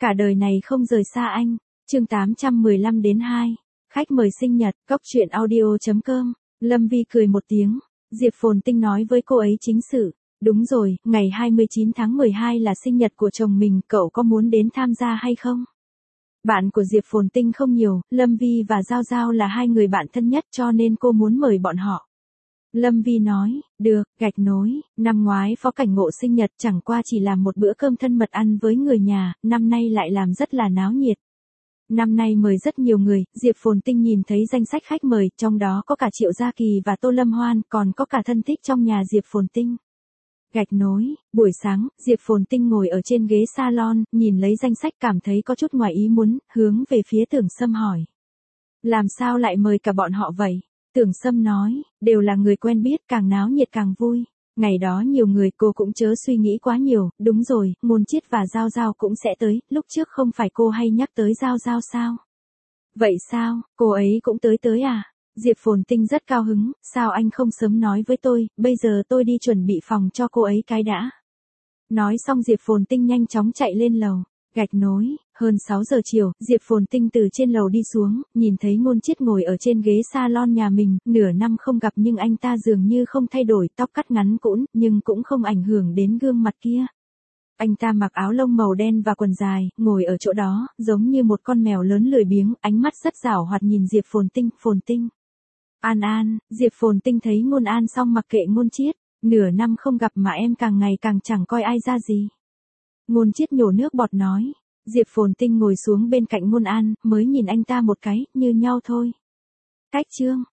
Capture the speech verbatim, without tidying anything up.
cả đời này không rời xa anh. Chương tám trăm mười lăm đến hai. Khách mời sinh nhật, cóc truyện audio chấm com. Lâm Vi cười một tiếng. Diệp Phồn Tinh nói với cô ấy chính sự. Đúng rồi, ngày hai mươi chín tháng mười hai là sinh nhật của chồng mình, cậu có muốn đến tham gia hay không? Bạn của Diệp Phồn Tinh không nhiều, Lâm Vi và Giao Giao là hai người bạn thân nhất cho nên cô muốn mời bọn họ. Lâm Vi nói, được, gạch nối, năm ngoái Phó Cảnh Ngộ sinh nhật chẳng qua chỉ làm một bữa cơm thân mật ăn với người nhà, năm nay lại làm rất là náo nhiệt. Năm nay mời rất nhiều người, Diệp Phồn Tinh nhìn thấy danh sách khách mời, trong đó có cả Triệu Gia Kỳ và Tô Lâm Hoan, còn có cả thân thích trong nhà Diệp Phồn Tinh. Gạch nối, buổi sáng, Diệp Phồn Tinh ngồi ở trên ghế salon, nhìn lấy danh sách cảm thấy có chút ngoài ý muốn, hướng về phía Tưởng Sâm hỏi. Làm sao lại mời cả bọn họ vậy? Tưởng Sâm nói, đều là người quen biết, càng náo nhiệt càng vui. Ngày đó nhiều người, cô cũng chớ suy nghĩ quá nhiều, đúng rồi, Ngôn Chiết và Giao Giao cũng sẽ tới, lúc trước không phải cô hay nhắc tới Giao Giao sao? Vậy sao, cô ấy cũng tới tới à? Diệp Phồn Tinh rất cao hứng, sao anh không sớm nói với tôi, bây giờ tôi đi chuẩn bị phòng cho cô ấy cái đã. Nói xong Diệp Phồn Tinh nhanh chóng chạy lên lầu. Gạch nối, hơn sáu giờ chiều, Diệp Phồn Tinh từ trên lầu đi xuống, nhìn thấy Ngôn Chiết ngồi ở trên ghế salon nhà mình, nửa năm không gặp nhưng anh ta dường như không thay đổi, tóc cắt ngắn cũn, nhưng cũng không ảnh hưởng đến gương mặt kia. Anh ta mặc áo lông màu đen và quần dài, ngồi ở chỗ đó, giống như một con mèo lớn lười biếng, ánh mắt rất giảo hoạt nhìn Diệp Phồn Tinh, Phồn Tinh. An An, Diệp Phồn Tinh thấy Ngôn An xong mặc kệ Ngôn Chiết, nửa năm không gặp mà em càng ngày càng chẳng coi ai ra gì. Ngôn Chiết nhổ nước bọt nói. Diệp Phồn Tinh ngồi xuống bên cạnh Ngôn An, mới nhìn anh ta một cái, như nhau thôi. Cách chương.